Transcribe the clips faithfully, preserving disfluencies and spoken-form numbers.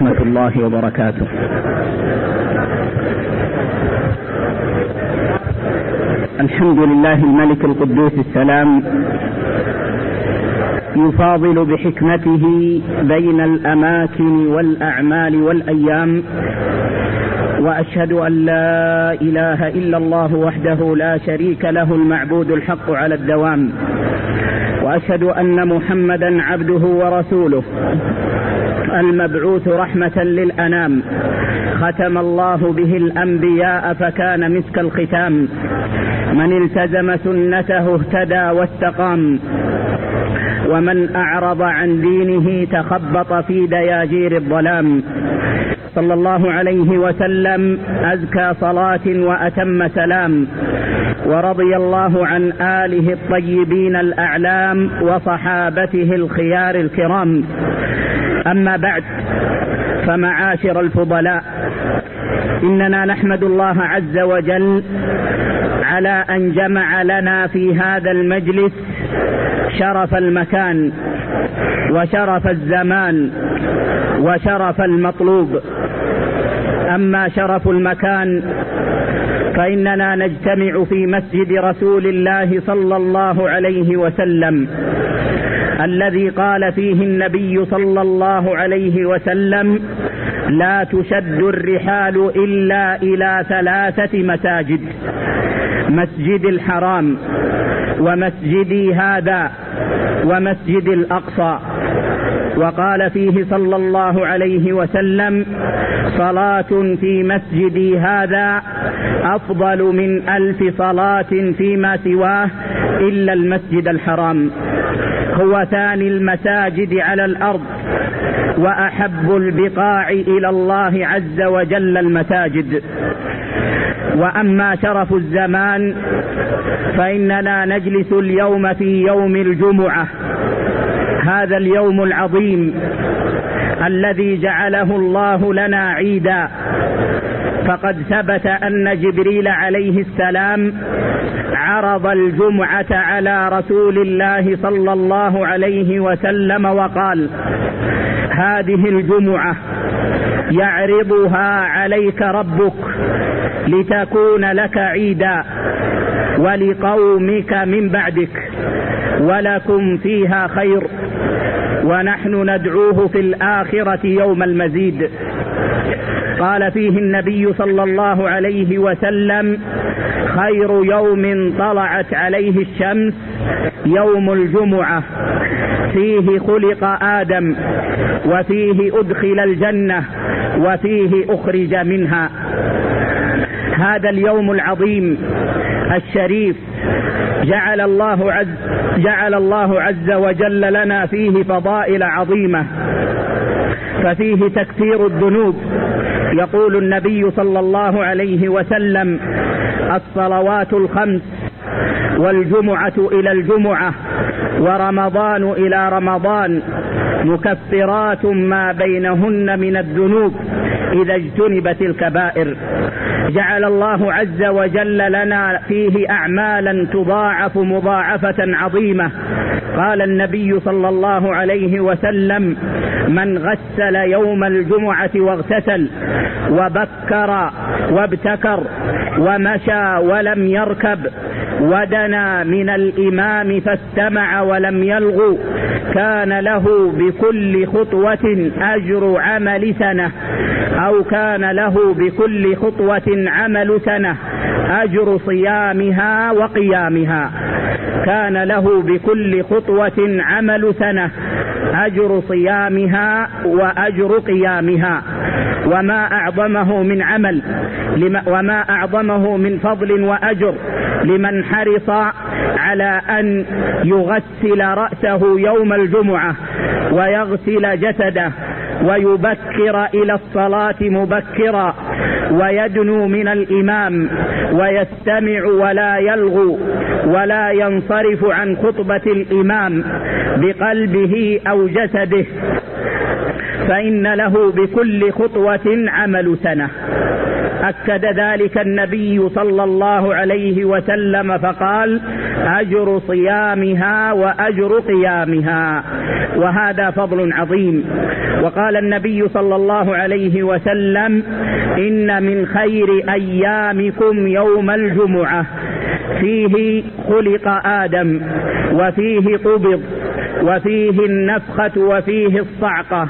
ورحمة الله وبركاته. الحمد لله الملك القدوس السلام، يفاضل بحكمته بين الأماكن والأعمال والأيام، وأشهد أن لا إله إلا الله وحده لا شريك له المعبود الحق على الدوام، وأشهد أن محمدا عبده ورسوله المبعوث رحمة للأنام، ختم الله به الأنبياء فكان مسك الختام، من التزم سنته اهتدى واستقام، ومن أعرض عن دينه تخبط في دياجير الظلام. صلى الله عليه وسلم أزكى صلاة وأتم سلام، ورضي الله عن آله الطيبين الأعلام وصحابته الخيار الكرام. أما بعد، فمعاشر الفضلاء، إننا نحمد الله عز وجل على أن جمع لنا في هذا المجلس شرف المكان وشرف الزمان وشرف المطلوب. أما شرف المكان فإننا نجتمع في مسجد رسول الله صلى الله عليه وسلم، الذي قال فيه النبي صلى الله عليه وسلم: لا تشد الرحال إلا إلى ثلاثة مساجد: مسجد الحرام، ومسجدي هذا، ومسجد الأقصى. وقال فيه صلى الله عليه وسلم: صلاة في مسجدي هذا أفضل من ألف صلاة فيما سواه إلا المسجد الحرام. هو ثاني المساجد على الأرض، وأحب البقاع إلى الله عز وجل المساجد. وأما شرف الزمان فإننا نجلس اليوم في يوم الجمعة، هذا اليوم العظيم الذي جعله الله لنا عيدا. فقد ثبت أن جبريل عليه السلام عرض الجمعة على رسول الله صلى الله عليه وسلم وقال: هذه الجمعة يعرضها عليك ربك لتكون لك عيدا ولقومك من بعدك، ولكم فيها خير، ونحن ندعوه في الآخرة يوم المزيد. قال فيه النبي صلى الله عليه وسلم: خير يوم طلعت عليه الشمس يوم الجمعة، فيه خلق آدم، وفيه أدخل الجنة، وفيه أخرج منها. هذا اليوم العظيم الشريف جعل الله عز جعل الله عز وجل لنا فيه فضائل عظيمة، ففيه تكفير الذنوب. يقول النبي صلى الله عليه وسلم: الصلوات الخمس، والجمعة إلى الجمعة، ورمضان إلى رمضان، مكفرات ما بينهن من الذنوب إذا اجتنبت الكبائر. جعل الله عز وجل لنا فيه أعمالا تضاعف مضاعفة عظيمة. قال النبي صلى الله عليه وسلم: من غسل يوم الجمعة واغتسل وبكر وابتكر ومشى ولم يركب ودنا من الإمام فاستمع ولم يلغو، كان له بكل خطوة أجر عمل سنة، أو كان له بكل خطوة عمل سنة أجر صيامها وقيامها. كان له بكل خطوة عمل سنة أجر صيامها وأجر قيامها. وما أعظمه من عمل وما أعظمه من فضل وأجر لمن حرص على أن يغسل رأسه يوم الجمعة ويغسل جسده ويبكر إلى الصلاة مبكرا، ويدنو من الإمام ويستمع ولا يلغو ولا ينصرف عن خطبة الإمام بقلبه أو جسده، فإن له بكل خطوة عمل سنة. أكد ذلك النبي صلى الله عليه وسلم فقال: أجر صيامها وأجر قيامها. وهذا فضل عظيم. وقال النبي صلى الله عليه وسلم: إن من خير أيامكم يوم الجمعة، فيه خلق آدم، وفيه قبض، وفيه النفخة، وفيه الصعقة،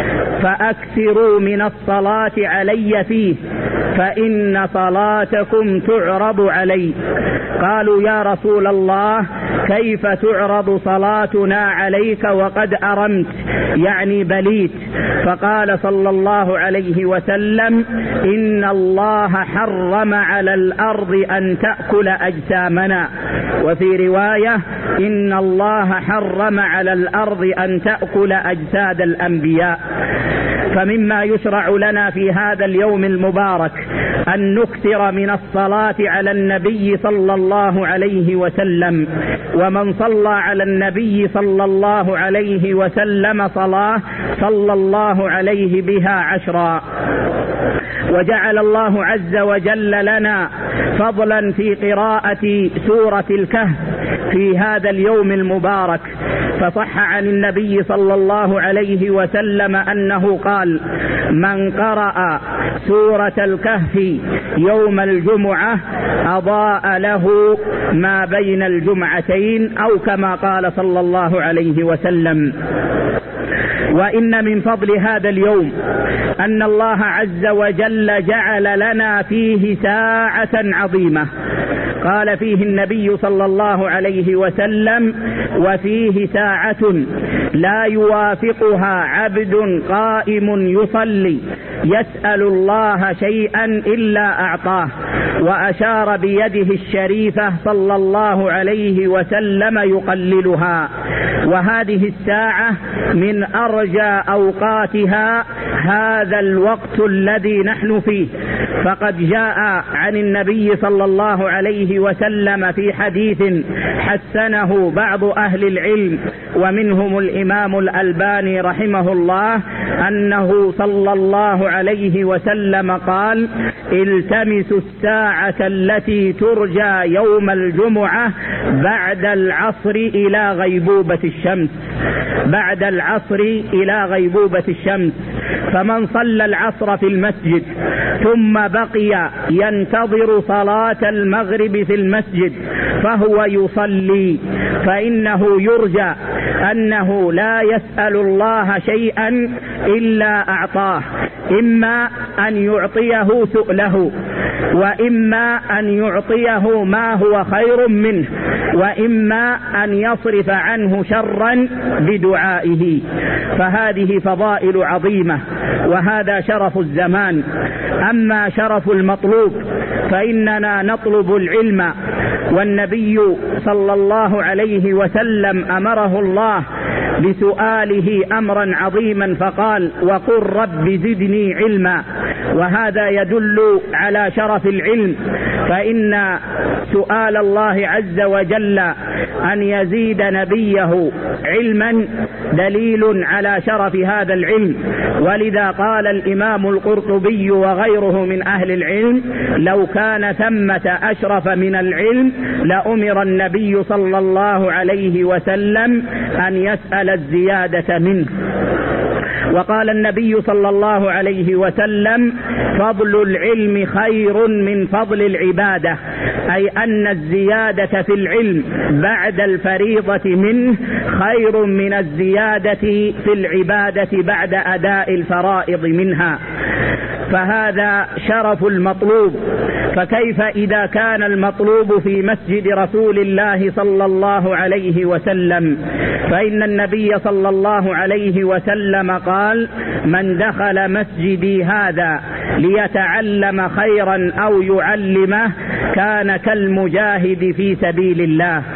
فأكثروا من الصلاة علي فيه، فإن صلاتكم تعرض علي. قالوا: يا رسول الله، كيف تعرض صلاتنا عليك وقد أرمت، يعني بليت؟ فقال صلى الله عليه وسلم: إن الله حرم على الأرض أن تأكل أجسامنا. وفي رواية: إن الله حرم على الأرض أن تأكل أجساد الأنبياء. فمما يشرع لنا في هذا اليوم المبارك أن نكثر من الصلاة على النبي صلى الله عليه وسلم. ومن صلى على النبي صلى الله عليه وسلم صلاة صلى الله عليه بها عشرا. وجعل الله عز وجل لنا فضلا في قراءة سورة الكهف في هذا اليوم المبارك. فصح عن النبي صلى الله عليه وسلم أنه قال: من قرأ سورة الكهف يوم الجمعة أضاء له ما بين الجمعتين، أو كما قال صلى الله عليه وسلم. وإن من فضل هذا اليوم أن الله عز وجل جعل لنا فيه ساعة عظيمة. قال فيه النبي صلى الله عليه وسلم: وفيه ساعة لا يوافقها عبد قائم يصلي يسأل الله شيئا إلا أعطاه. وأشار بيده الشريفة صلى الله عليه وسلم يقللها. وهذه الساعة من أرجى أوقاتها هذا الوقت الذي نحن فيه. فقد جاء عن النبي صلى الله عليه وسلم في حديث حسنه بعض أهل العلم ومنهم الإمام الألباني رحمه الله، أنه صلى الله عليه وسلم قال: التمسوا الساعة التي ترجى يوم الجمعة بعد العصر إلى غيبوبة الشمس، بعد العصر إلى غيبوبة الشمس. فمن صلى العصر في المسجد ثم بقي ينتظر صلاة المغرب في المسجد فهو يصلي، فإنه يرجى أنه لا يسأل الله شيئا إلا أعطاه، إما أن يعطيه سؤله، وإما أن يعطيه ما هو خير منه، وإما أن يصرف عنه شرا بدعائه. فهذه فضائل عظيمة، وهذا شرف الزمان. أما شرف المطلوب فإننا نطلب العلم، والنبي صلى الله عليه وسلم أمره الله بسؤاله أمرا عظيما فقال: وقل رب زدني علما. وهذا يدل على شرف العلم، فإن سؤال الله عز وجل أن يزيد نبيه علما دليل على شرف هذا العلم. ولذا قال الإمام القرطبي وغيره من أهل العلم: لو كان ثمة أشرف من العلم لأمر النبي صلى الله عليه وسلم أن يسأل الزيادة منه. وقال النبي صلى الله عليه وسلم: فضل العلم خير من فضل العبادة، أي أن الزيادة في العلم بعد الفريضة منه خير من الزيادة في العبادة بعد أداء الفرائض منها. فهذا شرف المطلوب. فكيف إذا كان المطلوب في مسجد رسول الله صلى الله عليه وسلم؟ فإن النبي صلى الله عليه وسلم قال: من دخل مسجدي هذا ليتعلم خيرا أو يعلمه كان كالمجاهد في سبيل الله.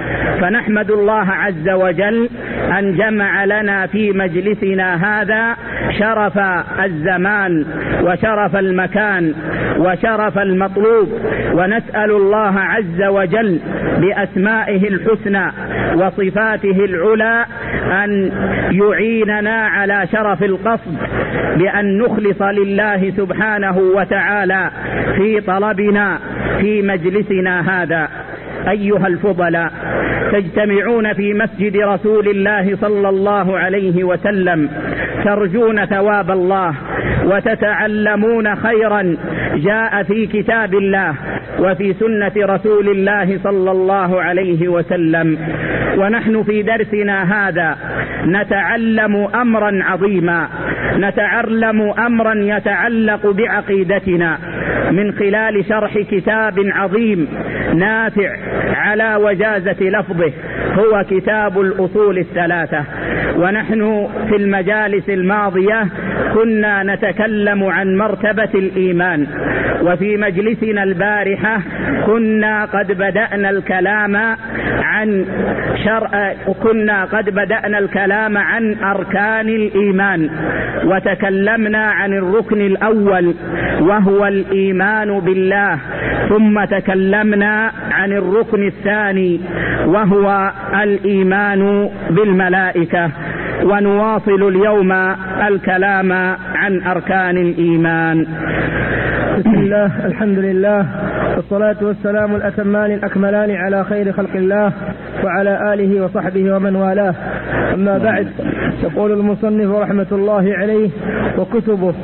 فنحمد الله عز وجل أن جمع لنا في مجلسنا هذا شرف الزمان وشرف المكان وشرف المطلوب، ونسأل الله عز وجل بأسمائه الحسنى وصفاته العلى أن يعيننا على شرف القصد، بأن نخلص لله سبحانه وتعالى في طلبنا في مجلسنا هذا. أيها الفضلاء، تجتمعون في مسجد رسول الله صلى الله عليه وسلم ترجون ثواب الله وتتعلمون خيرا جاء في كتاب الله وفي سنة رسول الله صلى الله عليه وسلم، ونحن في درسنا هذا نتعلم أمرا عظيما، نتعلم أمرا يتعلق بعقيدتنا من خلال شرح كتاب عظيم نافع على وجازة لفظه، هو كتاب الأصول الثلاثة. ونحن في المجالس الماضية كنا نتكلم عن مرتبة الإيمان، وفي مجلسنا البارحة كنا قد بدأنا الكلام عن شرع كنا قد بدأنا الكلام عن أركان الإيمان، وتكلمنا عن الركن الأول وهو الإيمان بالله، ثم تكلمنا عن الركن الثاني وهو الإيمان بالملائكة، ونواصل اليوم الكلام عن أركان الإيمان. بسم الله، الحمد لله، والصلاة والسلام الأتمان الأكملان على خير خلق الله وعلى آله وصحبه ومن والاه. أما بعد، يقول المصنف رحمة الله عليه: وكتبه،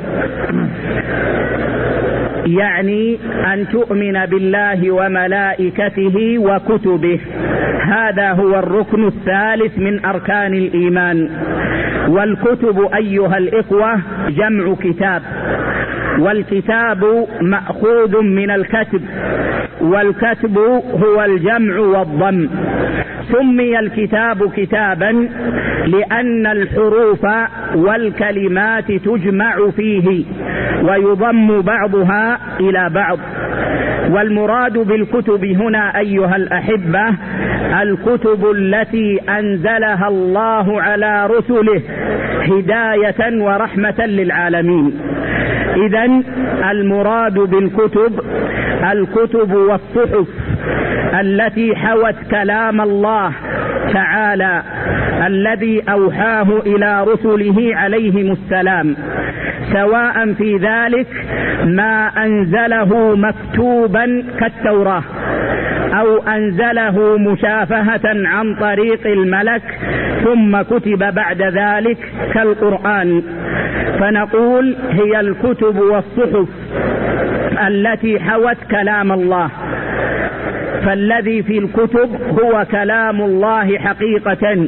يعني أن تؤمن بالله وملائكته وكتبه، هذا هو الركن الثالث من أركان الإيمان. والكتب أيها الإخوة جمع كتاب، والكتاب مأخوذ من الكتب، والكتب هو الجمع والضم. سمي الكتاب كتابا لأن الحروف والكلمات تجمع فيه ويضم بعضها إلى بعض. والمراد بالكتب هنا أيها الأحبة الكتب التي أنزلها الله على رسله هداية ورحمة للعالمين. إذن المراد بالكتب الكتب والصحف التي حوت كلام الله تعالى الذي أوحاه إلى رسله عليهم السلام، سواء في ذلك ما أنزله مكتوبا كالتوراة أو أنزله مشافهة عن طريق الملك ثم كتب بعد ذلك كالقرآن. فنقول هي الكتب والصحف التي حوت كلام الله، فالذي في الكتب هو كلام الله حقيقة،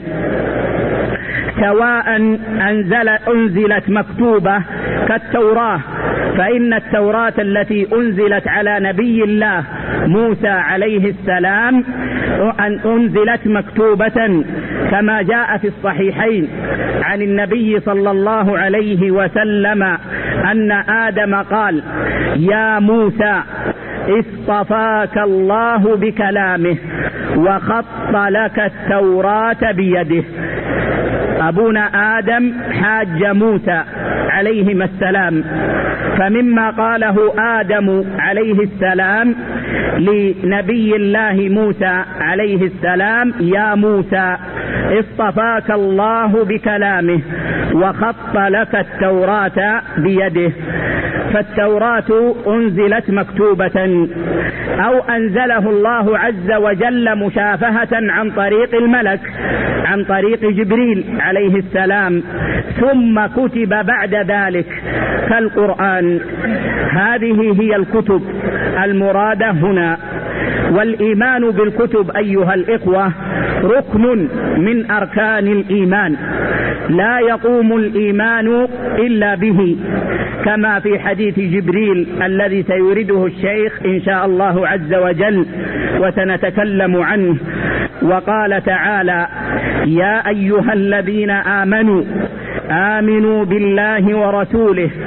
سواء أنزل أنزلت مكتوبة كالتوراة، فإن التوراة التي أنزلت على نبي الله موسى عليه السلام أن أنزلت مكتوبة كما جاء في الصحيحين عن النبي صلى الله عليه وسلم أن آدم قال: يا موسى اصطفاك الله بكلامه وخط لك التوراة بيده. أبونا آدم حاج موسى عليهما السلام، فمما قاله آدم عليه السلام لنبي الله موسى عليه السلام: يا موسى اصطفاك الله بكلامه وخط لك التوراة بيده. فالتوراة أنزلت مكتوبة أو أنزله الله عز وجل مشافهة عن طريق الملك، عن طريق جبريل عليه السلام، ثم كتب بعد ذلك كالقرآن. هذه هي الكتب المرادة هنا. والإيمان بالكتب أيها الإخوة ركن من أركان الإيمان، لا يقوم الإيمان إلا به، كما في حديث جبريل الذي سيورده الشيخ إن شاء الله عز وجل وسنتكلم عنه. وقال تعالى: يا أيها الذين آمنوا آمنوا بالله ورسوله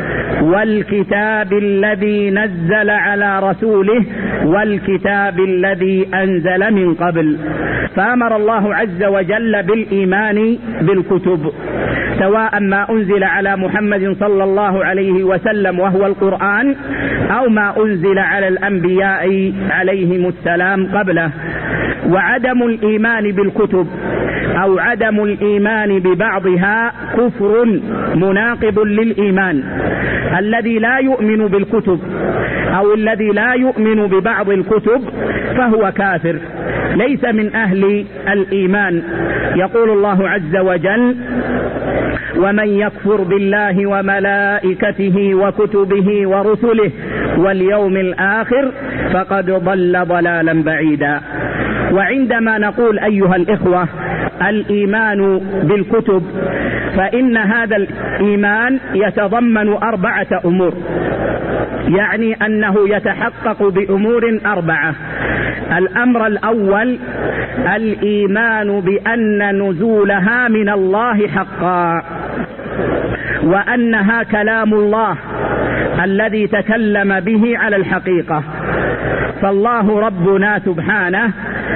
والكتاب الذي نزل على رسوله والكتاب الذي أنزل من قبل. فأمر الله عز وجل بالإيمان بالكتب، سواء ما أنزل على محمد صلى الله عليه وسلم وهو القرآن، أو ما أنزل على الأنبياء عليهم السلام قبله. وعدم الإيمان بالكتب أو عدم الإيمان ببعضها كفر مناقض للإيمان. الذي لا يؤمن بالكتب أو الذي لا يؤمن ببعض الكتب فهو كافر، ليس من أهل الإيمان. يقول الله عز وجل: ومن يكفر بالله وملائكته وكتبه ورسله واليوم الآخر فقد ضل ضلالا بعيدا. وعندما نقول أيها الإخوة الإيمان بالكتب، فإن هذا الإيمان يتضمن أربعة أمور، يعني أنه يتحقق بأمور أربعة. الأمر الأول الإيمان بأن نزولها من الله حقا، وأنها كلام الله الذي تكلم به على الحقيقة. فالله ربنا سبحانه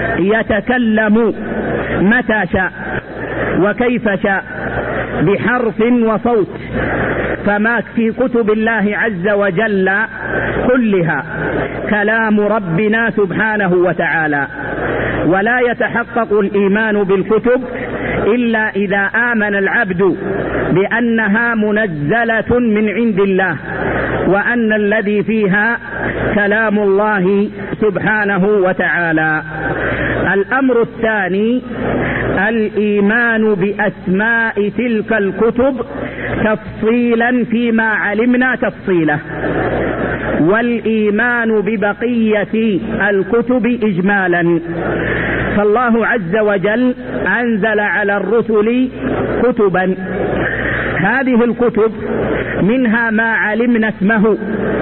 يتكلم متى شاء وكيف شاء بحرف وصوت، فما في كتب الله عز وجل كلها كلام ربنا سبحانه وتعالى. ولا يتحقق الإيمان بالكتب إلا إذا آمن العبد بأنها منزلة من عند الله، وأن الذي فيها كلام الله سبحانه وتعالى. الأمر الثاني الإيمان بأسماء تلك الكتب تفصيلا فيما علمنا تفصيله، والإيمان ببقية الكتب إجمالا. فالله عز وجل أنزل على الرسل كتبا، هذه الكتب منها ما علمنا اسمه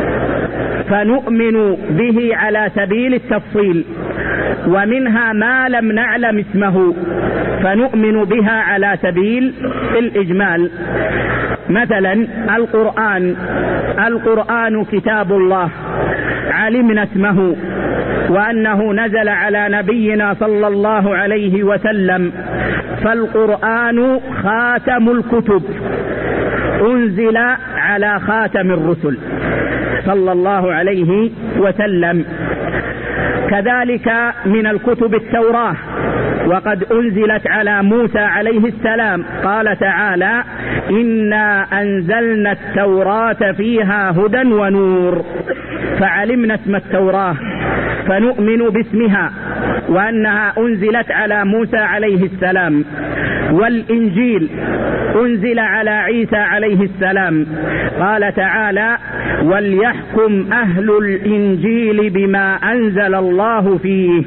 فنؤمن به على سبيل التفصيل، ومنها ما لم نعلم اسمه فنؤمن بها على سبيل الإجمال. مثلا القرآن، القرآن كتاب الله علمنا اسمه وأنه نزل على نبينا صلى الله عليه وسلم، فالقرآن خاتم الكتب، أنزل على خاتم الرسل صلى الله عليه وسلم. كذلك من الكتب التوراة، وقد أنزلت على موسى عليه السلام، قال تعالى: إنا أنزلنا التوراة فيها هدى ونور. فعلمنا اسم التوراة فنؤمن باسمها وأنها أنزلت على موسى عليه السلام. والإنجيل أنزل على عيسى عليه السلام، قال تعالى: وليحكم أهل الإنجيل بما أنزل الله فيه.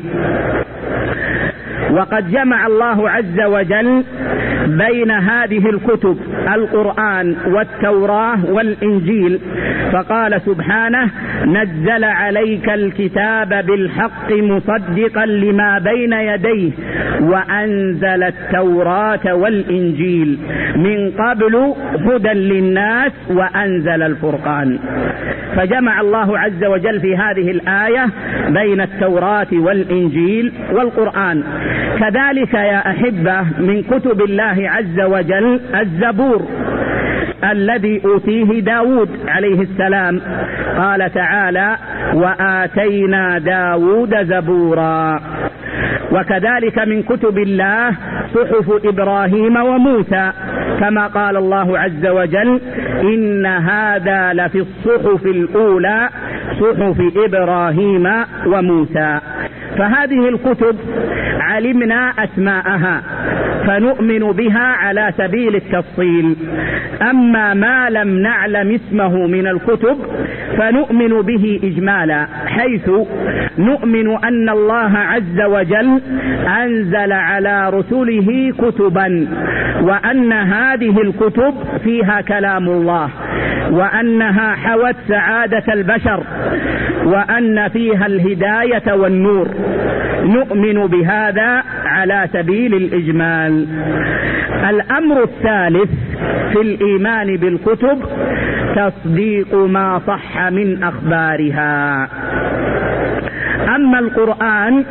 وقد جمع الله عز وجل بين هذه الكتب القرآن والتوراة والإنجيل، فقال سبحانه: نزل عليك الكتاب بالحق مصدقا لما بين يديه وأنزل التوراة والإنجيل من قبل هدى للناس وأنزل الفرقان. فجمع الله عز وجل في هذه الآية بين التوراة والإنجيل والقرآن. كذلك يا أحبة من كتب الله عز وجل الزبور الذي أوتيه داود عليه السلام، قال تعالى: وآتينا داود زبورا. وكذلك من كتب الله صحف إبراهيم وموسى، كما قال الله عز وجل: إن هذا لفي الصحف الأولى صحف إبراهيم وموسى. فهذه الكتب علمنا أسماءها فنؤمن بها على سبيل التفصيل. أما ما لم نعلم اسمه من الكتب فنؤمن به إجمالا، حيث نؤمن أن الله عز وجل أنزل على رسله كتبا، وأن هذه الكتب فيها كلام الله، وأنها حوت سعادة البشر، وأن فيها الهداية والنور. نؤمن بهذا على سبيل الإجمال. الأمر الثالث في الإيمان بالكتب تصديق ما صح من أخبارها. أما القرآن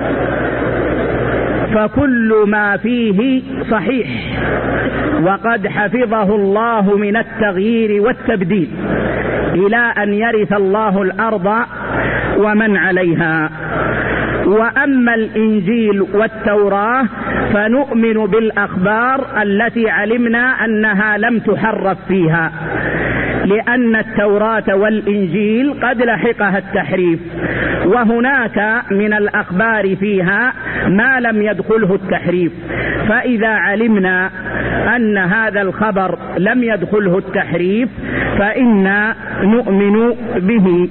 فكل ما فيه صحيح، وقد حفظه الله من التغيير والتبديل إلى أن يرث الله الأرض ومن عليها. وأما الإنجيل والتوراة فنؤمن بالأخبار التي علمنا أنها لم تحرف فيها، لأن التوراة والإنجيل قد لحقها التحريف، وهناك من الأخبار فيها ما لم يدخله التحريف. فإذا علمنا أن هذا الخبر لم يدخله التحريف فإنا نؤمن به،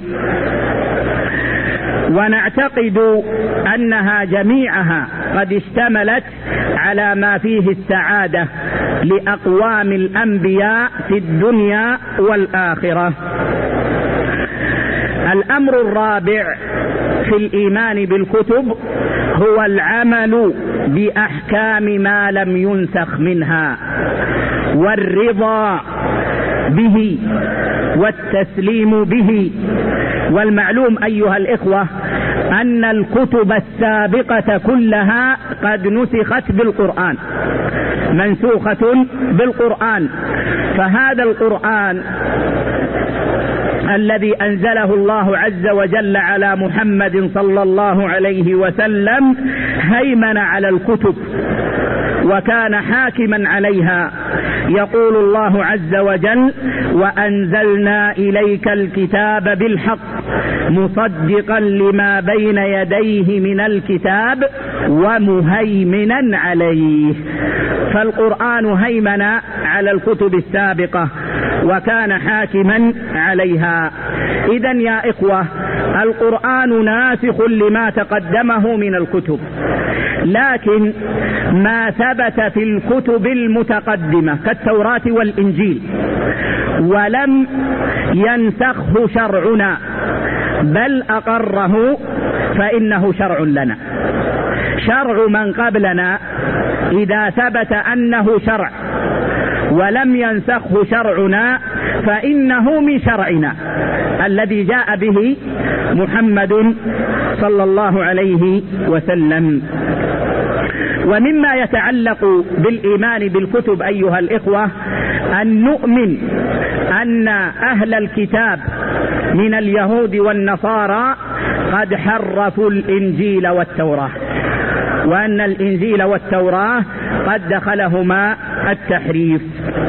ونعتقد أنها جميعها قد اشتملت على ما فيه السعادة لأقوام الأنبياء في الدنيا والآخرة. الأمر الرابع في الإيمان بالكتب هو العمل بأحكام ما لم ينسخ منها، والرضا به والتسليم به. والمعلوم أيها الإخوة أن الكتب السابقة كلها قد نسخت بالقرآن، منسوخة بالقرآن. فهذا القرآن الذي أنزله الله عز وجل على محمد صلى الله عليه وسلم هيمن على الكتب وكان حاكما عليها. يقول الله عز وجل: وأنزلنا إليك الكتاب بالحق مصدقا لما بين يديه من الكتاب ومهيمنا عليه. فالقرآن هيمن على الكتب السابقة وكان حاكما عليها. إذن يا إخوة القرآن ناسخ لما تقدمه من الكتب، لكن ما ثبت في الكتب المتقدمة كالتوراة والإنجيل ولم ينسخه شرعنا بل أقره فإنه شرع لنا. شرع من قبلنا إذا ثبت أنه شرع ولم ينسخه شرعنا فإنه من شرعنا الذي جاء به محمد صلى الله عليه وسلم. ومما يتعلق بالإيمان بالكتب أيها الإخوة أن نؤمن أن أهل الكتاب من اليهود والنصارى قد حرفوا الإنجيل والتوراة، وأن الإنجيل والتوراة قد دخلهما التحريف.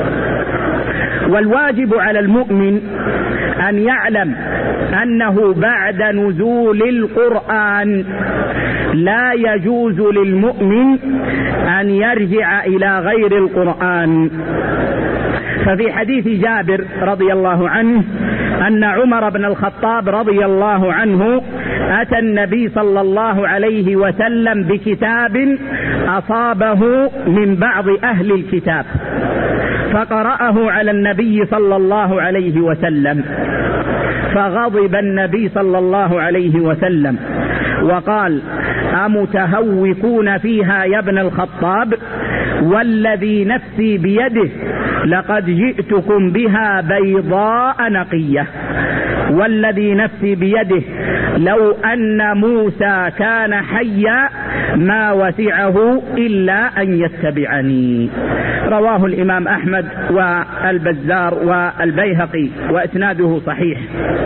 والواجب على المؤمن أن يعلم أنه بعد نزول القرآن لا يجوز للمؤمن أن يرجع إلى غير القرآن. ففي حديث جابر رضي الله عنه أن عمر بن الخطاب رضي الله عنه أتى النبي صلى الله عليه وسلم بكتاب أصابه من بعض أهل الكتاب فقرأه على النبي صلى الله عليه وسلم، فغضب النبي صلى الله عليه وسلم وقال: أمتهوكون فيها يا ابن الخطاب؟ والذي نفسي بيده لقد جئتكم بها بيضاء نقية، والذي نفسي بيده لو أن موسى كان حيا ما وسعه إلا أن يتبعني. رواه الإمام أحمد والبزار والبيهقي وإسناده صحيح.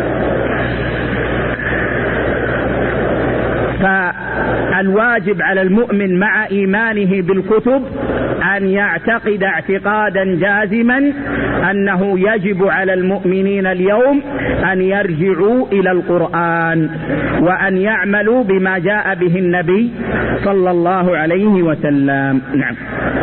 فالواجب على المؤمن مع إيمانه بالكتب أن يعتقد اعتقادا جازما أنه يجب على المؤمنين اليوم أن يرجعوا إلى القرآن وأن يعملوا بما جاء به النبي صلى الله عليه وسلم. نعم.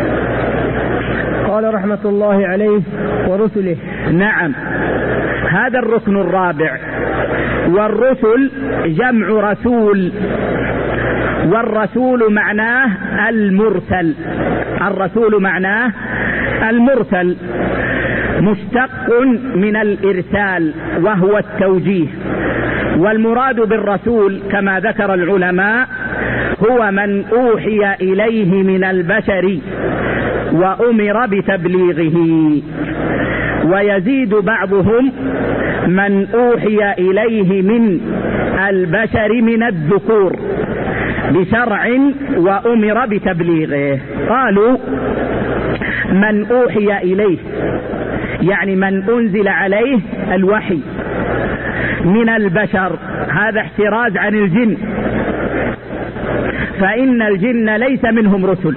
قال رحمة الله عليه: ورسله. نعم، هذا الركن الرابع. والرسل جمع رسول، والرسول معناه المرسل. الرسول معناه المرسل، مشتق من الإرسال وهو التوجيه. والمراد بالرسول كما ذكر العلماء هو من أوحي إليه من البشر وأمر بتبليغه. ويزيد بعضهم من أوحي إليه من البشر من الذكور بشرع وأمر بتبليغه. قالوا من أوحي إليه يعني من أنزل عليه الوحي من البشر، هذا احتراز عن الجن، فإن الجن ليس منهم رسل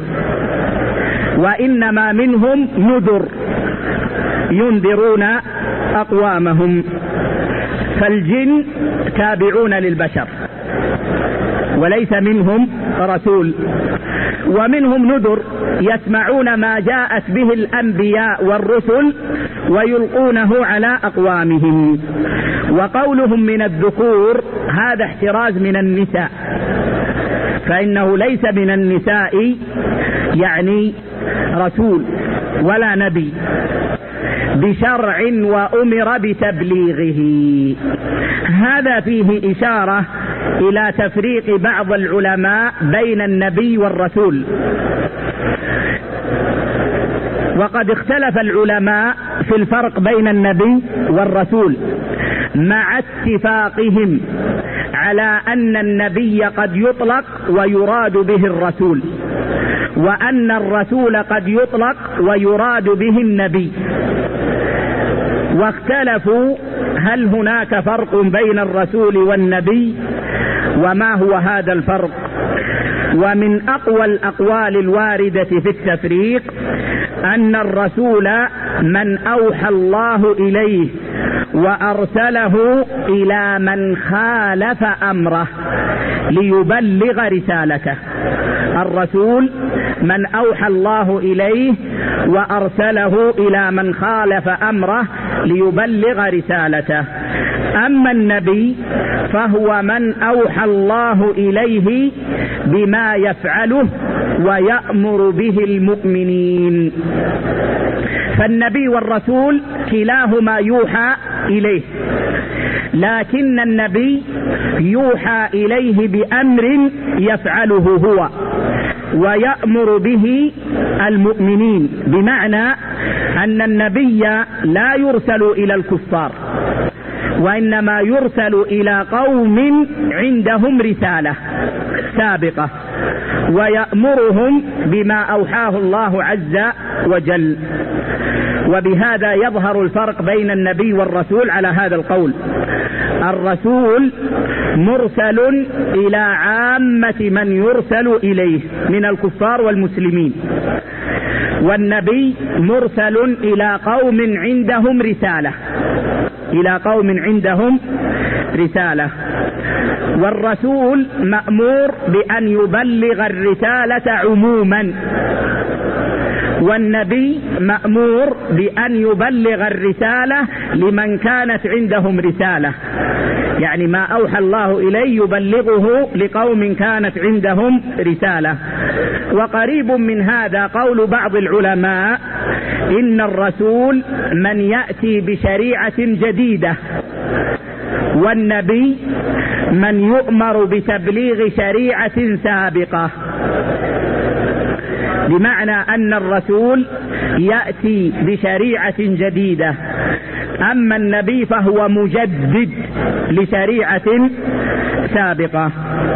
وإنما منهم نذر ينذرون أقوامهم، فالجن تابعون للبشر وليس منهم رسول، ومنهم نذر يسمعون ما جاءت به الأنبياء والرسل ويلقونه على أقوامهم. وقولهم من الذكور هذا احتراز من النساء، فإنه ليس من النساء يعني رسول ولا نبي بشرع وأمر بتبليغه. هذا فيه إشارة إلى تفريق بعض العلماء بين النبي والرسول، وقد اختلف العلماء في الفرق بين النبي والرسول مع اتفاقهم على أن النبي قد يطلق ويراد به الرسول، وأن الرسول قد يطلق ويراد به النبي. واختلفوا هل هناك فرق بين الرسول والنبي وما هو هذا الفرق. ومن أقوى الأقوال الواردة في التفريق أن الرسول من أوحى الله إليه وأرسله إلى من خالف أمره ليبلغ رسالته. الرسول من أوحى الله إليه وأرسله إلى من خالف أمره ليبلغ رسالته. أما النبي فهو من أوحى الله إليه بما يفعله ويأمر به المؤمنين. فالنبي والرسول كلاهما يوحى إليه، لكن النبي يوحى إليه بأمر يفعله هو ويأمر به المؤمنين، بمعنى أن النبي لا يرسل إلى الكفار وإنما يرسل إلى قوم عندهم رسالة سابقة ويأمرهم بما أوحاه الله عز وجل. وبهذا يظهر الفرق بين النبي والرسول على هذا القول. الرسول مرسل إلى عامة من يرسل إليه من الكفار والمسلمين، والنبي مرسل إلى قوم عندهم رسالة إلى قوم عندهم رسالة. والرسول مأمور بأن يبلغ الرسالة عموما، والنبي مأمور بأن يبلغ الرسالة لمن كانت عندهم رسالة، يعني ما أوحى الله إليه يبلغه لقوم كانت عندهم رسالة. وقريب من هذا قول بعض العلماء إن الرسول من يأتي بشريعة جديدة، والنبي من يؤمر بتبليغ شريعة سابقة، بمعنى أن الرسول يأتي بشريعة جديدة، أما النبي فهو مجدد لشريعة سابقة.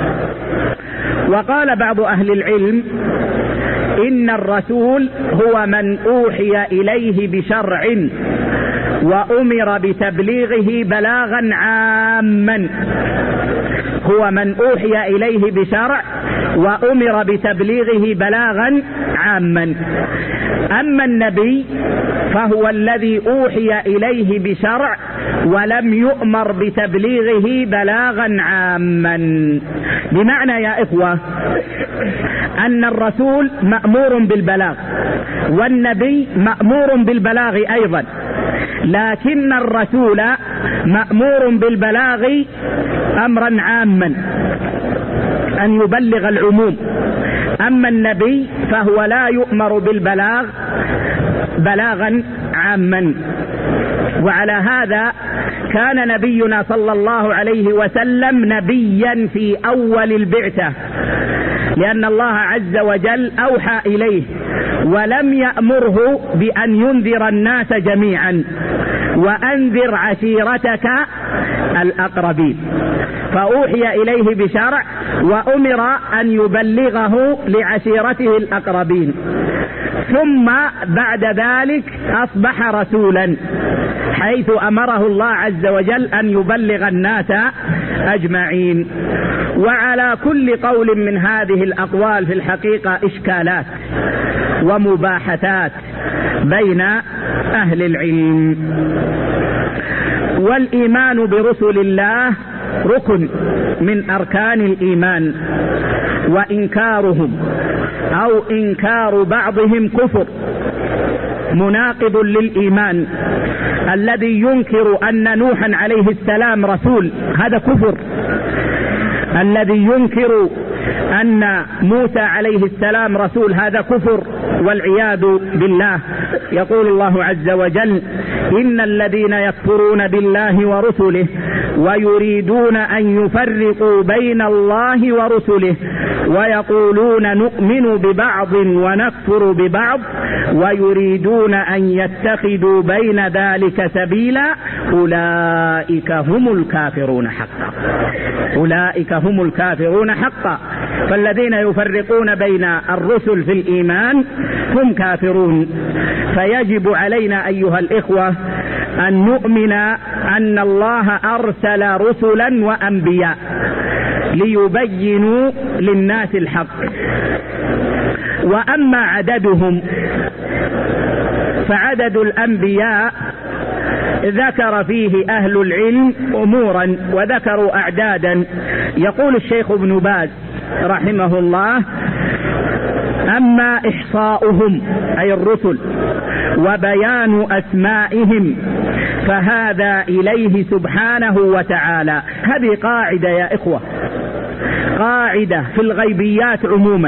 وقال بعض أهل العلم إن الرسول هو من أوحي إليه بشرع وأمر بتبليغه بلاغا عاما، هو من أوحي إليه بشرع وأمر بتبليغه بلاغا عاما. أما النبي فهو الذي أوحي إليه بشرع ولم يؤمر بتبليغه بلاغا عاما. بمعنى يا إخوة أن الرسول مأمور بالبلاغ والنبي مأمور بالبلاغ أيضا، لكن الرسول مأمور بالبلاغ أمرا عاما أن يبلغ العموم، أما النبي فهو لا يؤمر بالبلاغ بلاغا عاما. وعلى هذا كان نبينا صلى الله عليه وسلم نبيا في أول البعثة، لأن الله عز وجل أوحى إليه ولم يأمره بأن ينذر الناس جميعا، وأنذر عشيرتك الأقربين، فأوحي إليه بشرع وأمر أن يبلغه لعشيرته الأقربين، ثم بعد ذلك أصبح رسولا، حيث أمره الله عز وجل أن يبلغ الناس أجمعين. وعلى كل قول من هذه الأقوال في الحقيقة إشكالات ومباحثات بين أهل العلم. والإيمان برسل الله ركن من أركان الإيمان، وإنكارهم أو إنكار بعضهم كفر مناقض للإيمان. الذي ينكر أن نوحا عليه السلام رسول هذا كفر، الذي ينكر أن موسى عليه السلام رسول هذا كفر والعياذ بالله. يقول الله عز وجل: إن الذين يكفرون بالله ورسله ويريدون أن يفرقوا بين الله ورسله ويقولون نؤمن ببعض ونكفر ببعض ويريدون أن يتخذوا بين ذلك سبيلا أولئك هم الكافرون حقا. أولئك هم الكافرون حقا. فالذين يفرقون بين الرسل في الإيمان هم كافرون. فيجب علينا أيها الإخوة أن نؤمن أن الله أرسل رسلا وأنبياء ليبينوا للناس الحق. وأما عددهم فعدد الأنبياء ذكر فيه أهل العلم أمورا وذكروا أعدادا. يقول الشيخ ابن باز رحمه الله: أما إحصاؤهم أي الرسل وبيان أسمائهم فهذا إليه سبحانه وتعالى. هذه قاعدة يا إخوة، قاعدة في الغيبيات عموما،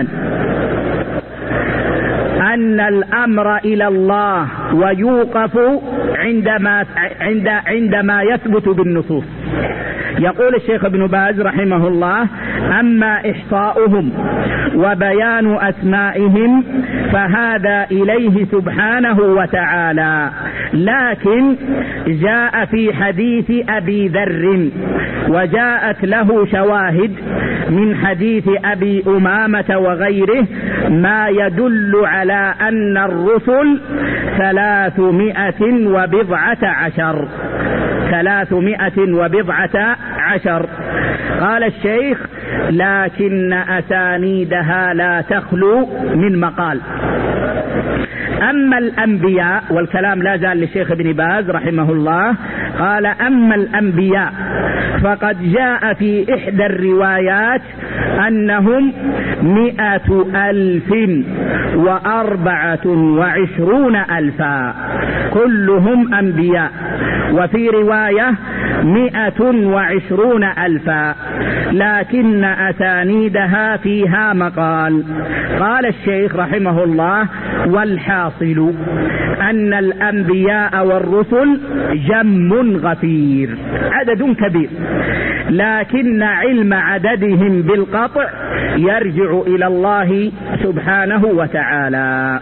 أن الأمر إلى الله ويوقف عندما عند عندما يثبت بالنصوص. يقول الشيخ ابن باز رحمه الله: أما إحصاؤهم وبيان أسمائهم فهذا إليه سبحانه وتعالى، لكن جاء في حديث أبي ذر وجاءت له شواهد من حديث أبي أمامة وغيره ما يدل على أن الرسل ثلاثمائة وبضعة عشر ثلاثمائة وبضعة عشر. قال الشيخ: لكن أسانيدها لا تخلو من مقال. أما الأنبياء، والكلام لا زال للشيخ ابن باز رحمه الله، قال: أما الأنبياء فقد جاء في إحدى الروايات أنهم مئة ألف وأربعة وعشرون ألفا كلهم أنبياء، وفي رواية مئة وعشرون ألفا، لكن أسانيدها فيها مقال. قال الشيخ رحمه الله: والحاصل أن الأنبياء والرسل جم غفير، عدد كبير، لكن علم عددهم بالقطع يرجع إلى الله سبحانه وتعالى.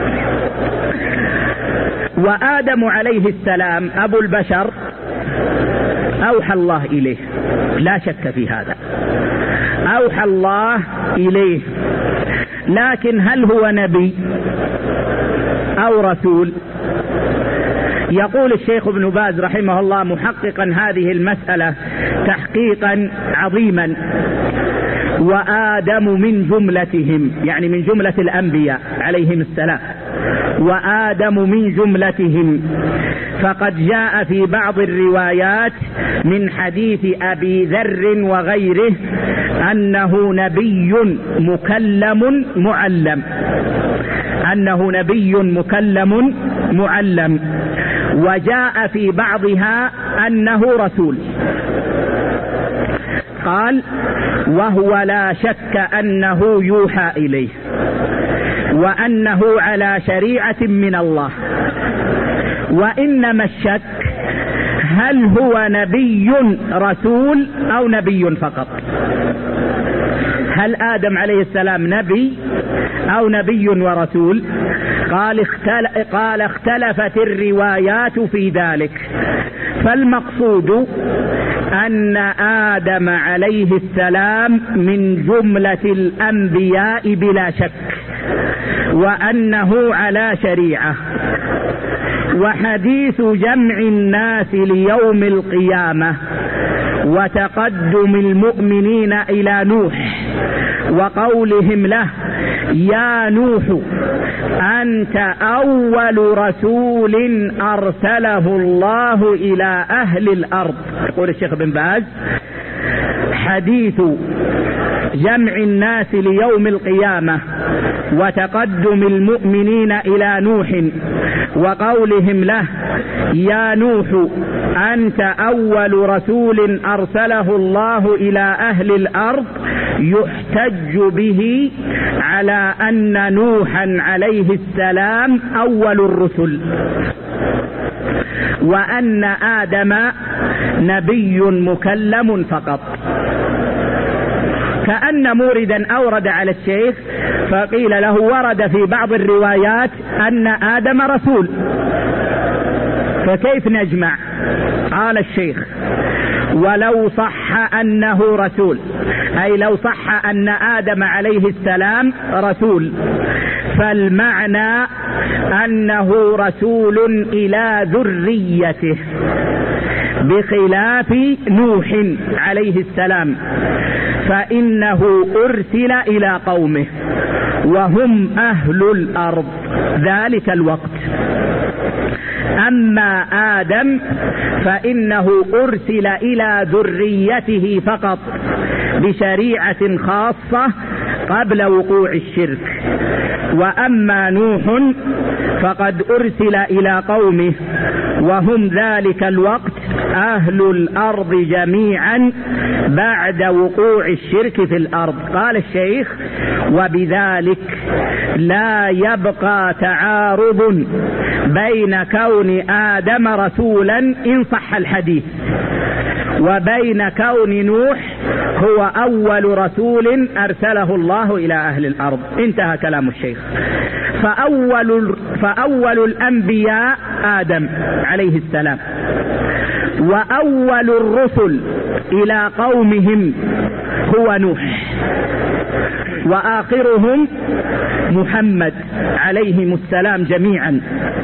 وآدم عليه السلام أبو البشر أوحى الله إليه، لا شك في هذا، أوحى الله إليه، لكن هل هو نبي أو رسول؟ يقول الشيخ ابن باز رحمه الله محققا هذه المسألة تحقيقا عظيما: وآدم من جملتهم، يعني من جملة الأنبياء عليهم السلام، وآدم من جملتهم، فقد جاء في بعض الروايات من حديث أبي ذر وغيره أنه نبي مكلم معلم، أنه نبي مكلم معلم، وجاء في بعضها أنه رسول. قال: وهو لا شك أنه يوحى إليه وأنه على شريعة من الله، وإنما الشك هل هو نبي رسول أو نبي فقط؟ هل آدم عليه السلام نبي أو نبي ورسول؟ قال, اختل... قال اختلفت الروايات في ذلك، فالمقصود أن آدم عليه السلام من جملة الأنبياء بلا شك، وأنه على شريعة. وحديث جمع الناس ليوم القيامة وتقدم المؤمنين إلى نوح وقولهم له يا نوح أنت أول رسول أرسله الله إلى أهل الأرض، يقول الشيخ بن باز حديث جمع الناس ليوم القيامة وتقدم المؤمنين إلى نوح وقولهم له يا نوح أنت أول رسول أرسله الله إلى أهل الأرض، يحتج به على أن نوحا عليه السلام أول الرسل، وأن آدم نبي مكلم فقط. كأن موردا أورد على الشيخ فقيل له ورد في بعض الروايات أن آدم رسول، فكيف نجمع؟ قال الشيخ ولو صح أنه رسول، أي لو صح أن آدم عليه السلام رسول، فالمعنى أنه رسول إلى ذريته بخلاف نوح عليه السلام، فإنه أرسل إلى قومه وهم أهل الأرض ذلك الوقت. أما آدم فإنه أرسل إلى ذريته فقط بشريعة خاصة قبل وقوع الشرك. وأما نوح فقد أرسل إلى قومه وهم ذلك الوقت أهل الأرض جميعا بعد وقوع الشرك في الأرض. قال الشيخ وبذلك لا يبقى تعارض بين كون آدم رسولا إن صح الحديث وبين كون نوح هو أول رسول أرسله الله إلى أهل الأرض. انتهى كلام الشيخ. فأول, فأول الأنبياء آدم عليه السلام، وأول الرسل إلى قومهم هو نوح، وآخرهم محمد عليهم السلام جميعا،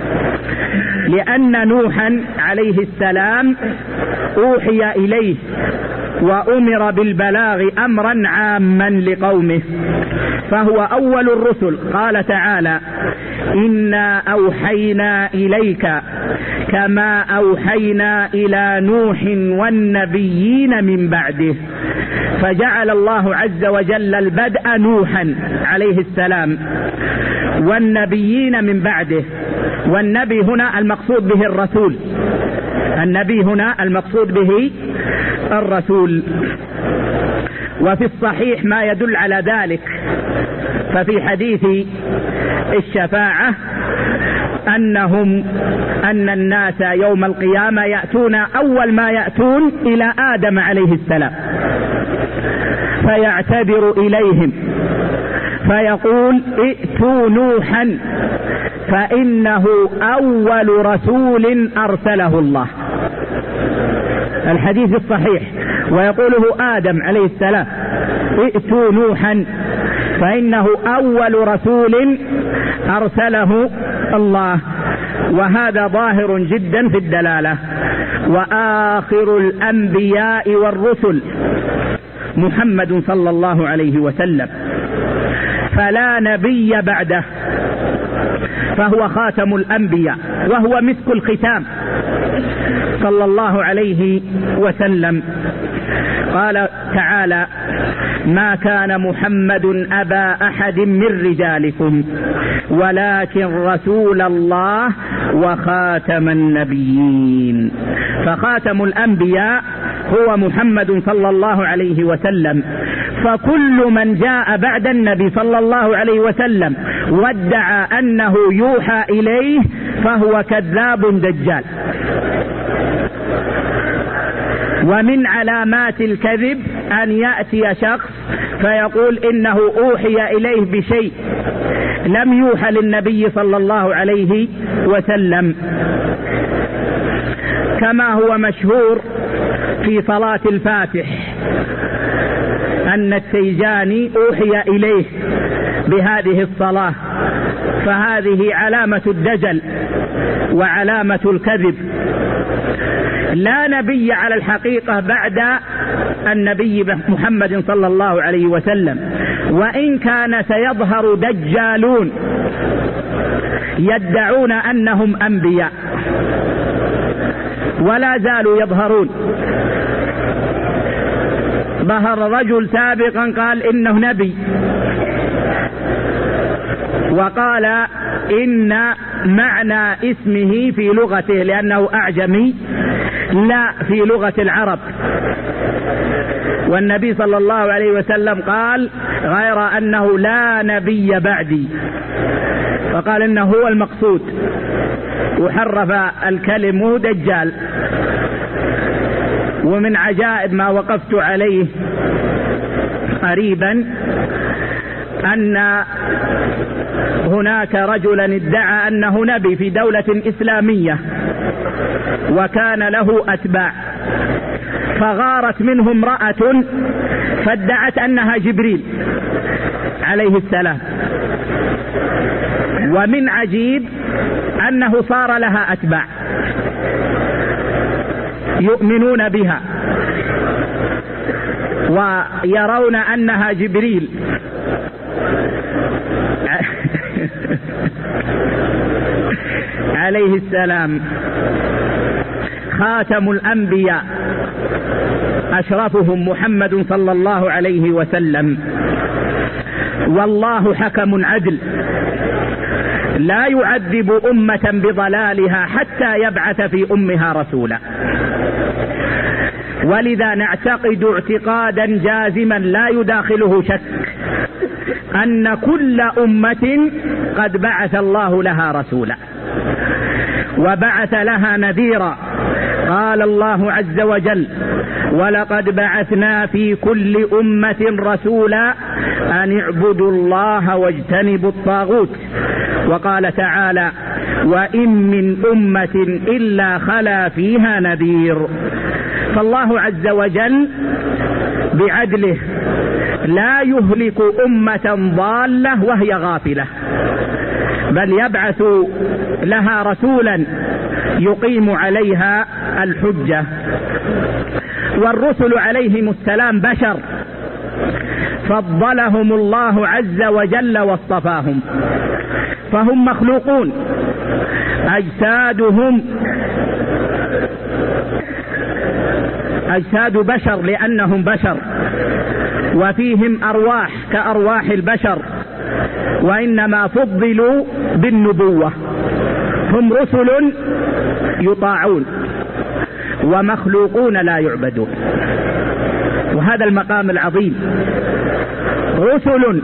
لأن نوحا عليه السلام أوحي إليه وأمر بالبلاغ أمرا عاما لقومه، فهو أول الرسل. قال تعالى إنا أوحينا إليك كما أوحينا إلى نوح والنبيين من بعده، فجعل الله عز وجل البدء نوحا عليه السلام والنبيين من بعده. والنبي هنا المقصود به الرسول، النبي هنا المقصود به الرسول. وفي الصحيح ما يدل على ذلك، ففي حديث الشفاعة أنهم أن الناس يوم القيامة يأتون أول ما يأتون إلى آدم عليه السلام فيعتذر إليهم فيقول ائتوا نوحا فإنه أول رسول أرسله الله، الحديث الصحيح. ويقوله آدم عليه السلام ائتوا نوحا فإنه أول رسول أرسله الله، وهذا ظاهر جدا في الدلالة. وآخر الأنبياء والرسل محمد صلى الله عليه وسلم، فلا نبي بعده، فهو خاتم الأنبياء وهو مسك الختام صلى الله عليه وسلم. قال تعالى ما كان محمد أبا أحد من رجالكم ولكن رسول الله وخاتم النبيين، فخاتم الأنبياء هو محمد صلى الله عليه وسلم. فكل من جاء بعد النبي صلى الله عليه وسلم وادعى أنه يوحى إليه فهو كذاب دجال. ومن علامات الكذب أن يأتي شخص فيقول إنه أوحي إليه بشيء لم يوحى للنبي صلى الله عليه وسلم، كما هو مشهور في صلاة الفاتح أن التيجاني أوحي إليه بهذه الصلاة، فهذه علامة الدجل وعلامة الكذب. لا نبي على الحقيقة بعد النبي محمد صلى الله عليه وسلم، وإن كان سيظهر دجالون يدعون أنهم أنبياء ولا زالوا يظهرون. ظهر رجل سابقا قال إنه نبي، وقال إن معنى اسمه في لغته لأنه أعجمي لا في لغة العرب، والنبي صلى الله عليه وسلم قال غير أنه لا نبي بعدي، فقال إنه هو المقصود وحرف الكلم دجال. ومن عجائب ما وقفت عليه قريبا أن هناك رجلا ادعى أنه نبي في دولة إسلامية وكان له أتباع، فغارت منه امرأة فادعت أنها جبريل عليه السلام، ومن عجيب أنه صار لها أتباع يؤمنون بها ويرون أنها جبريل عليه السلام. خاتم الأنبياء أشرفهم محمد صلى الله عليه وسلم، والله حكم عدل لا يعذب أمة بضلالها حتى يبعث في أمها رسولا، ولذا نعتقد اعتقادا جازما لا يداخله شك أن كل أمة قد بعث الله لها رسولا وبعث لها نذيرا. قال الله عز وجل: ولقد بعثنا في كل أمة رسولا أن اعبدوا الله واجتنبوا الطاغوت. وقال تعالى: وإن من أمة إلا خلا فيها نذير. فالله عز وجل بعدله لا يهلك أمة ضالة وهي غافلة، بل يبعث لها رسولا يقيم عليها الحجة. والرسل عليهم السلام بشر فضلهم الله عز وجل واصطفاهم، فهم مخلوقون أجسادهم أجساد بشر لأنهم بشر، وفيهم أرواح كأرواح البشر، وإنما فضلوا بالنبوة. هم رسل يطاعون ومخلوقون لا يعبدون، وهذا المقام العظيم. رسل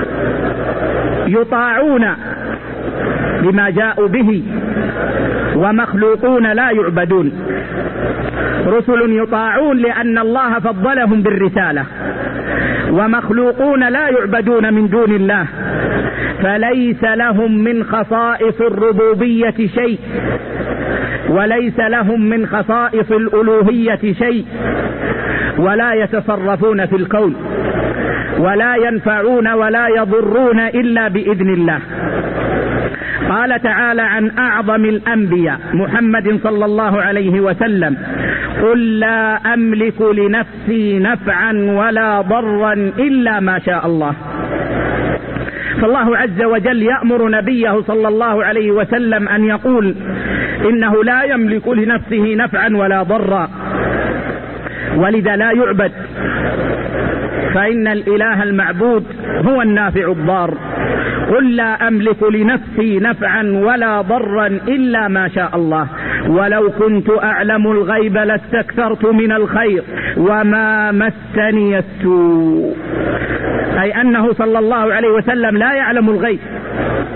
يطاعون بما جاءوا به ومخلوقون لا يعبدون. رسل يطاعون لأن الله فضلهم بالرسالة، ومخلوقون لا يعبدون من دون الله، فليس لهم من خصائص الربوبية شيء، وليس لهم من خصائص الألوهية شيء، ولا يتصرفون في الكون، ولا ينفعون ولا يضرون إلا بإذن الله. قال تعالى عن أعظم الأنبياء محمد صلى الله عليه وسلم: قل لا أملك لنفسي نفعا ولا ضرا إلا ما شاء الله. فالله عز وجل يأمر نبيه صلى الله عليه وسلم أن يقول إنه لا يملك لنفسه نفعا ولا ضرا، ولذا لا يعبد، فإن الإله المعبود هو النافع الضار. قل لا أملك لنفسي نفعا ولا ضرا إلا ما شاء الله، ولو كنت أعلم الغيب لاستكثرت من الخير وما مسني السوء. أي أنه صلى الله عليه وسلم لا يعلم الغيب،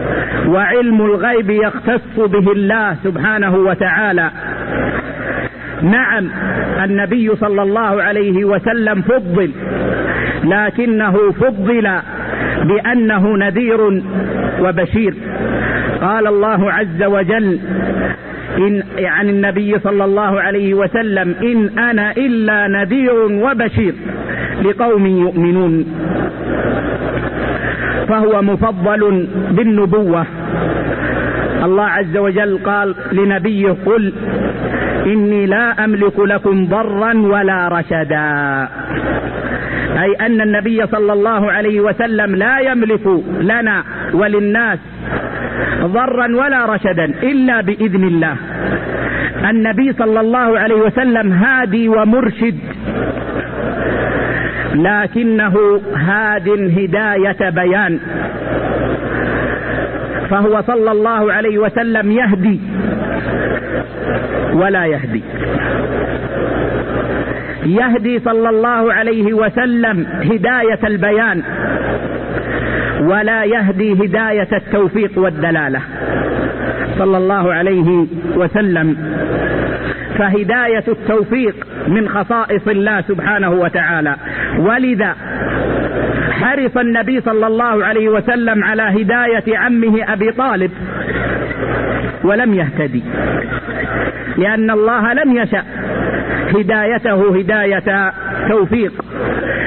وعلم الغيب يختص به الله سبحانه وتعالى. نعم النبي صلى الله عليه وسلم فضل، لكنه فضل بأنه نذير وبشير. قال الله عز وجل إن عن النبي صلى الله عليه وسلم: إن أنا إلا نذير وبشير لقوم يؤمنون. فهو مفضل بالنبوة. الله عز وجل قال لنبيه: قل إني لا أملك لكم ضرا ولا رشدا، أي أن النبي صلى الله عليه وسلم لا يملك لنا وللناس ضرا ولا رشدا إلا بإذن الله. النبي صلى الله عليه وسلم هادي ومرشد، لكنه هاد هداية بيان، فهو صلى الله عليه وسلم يهدي ولا يهدي. يهدي صلى الله عليه وسلم هداية البيان، ولا يهدي هداية التوفيق والدلالة صلى الله عليه وسلم. فهداية التوفيق من خصائص الله سبحانه وتعالى، ولذا حرص النبي صلى الله عليه وسلم على هداية عمه أبي طالب ولم يهتدي، لأن الله لم يشأ هدايته هداية توفيق،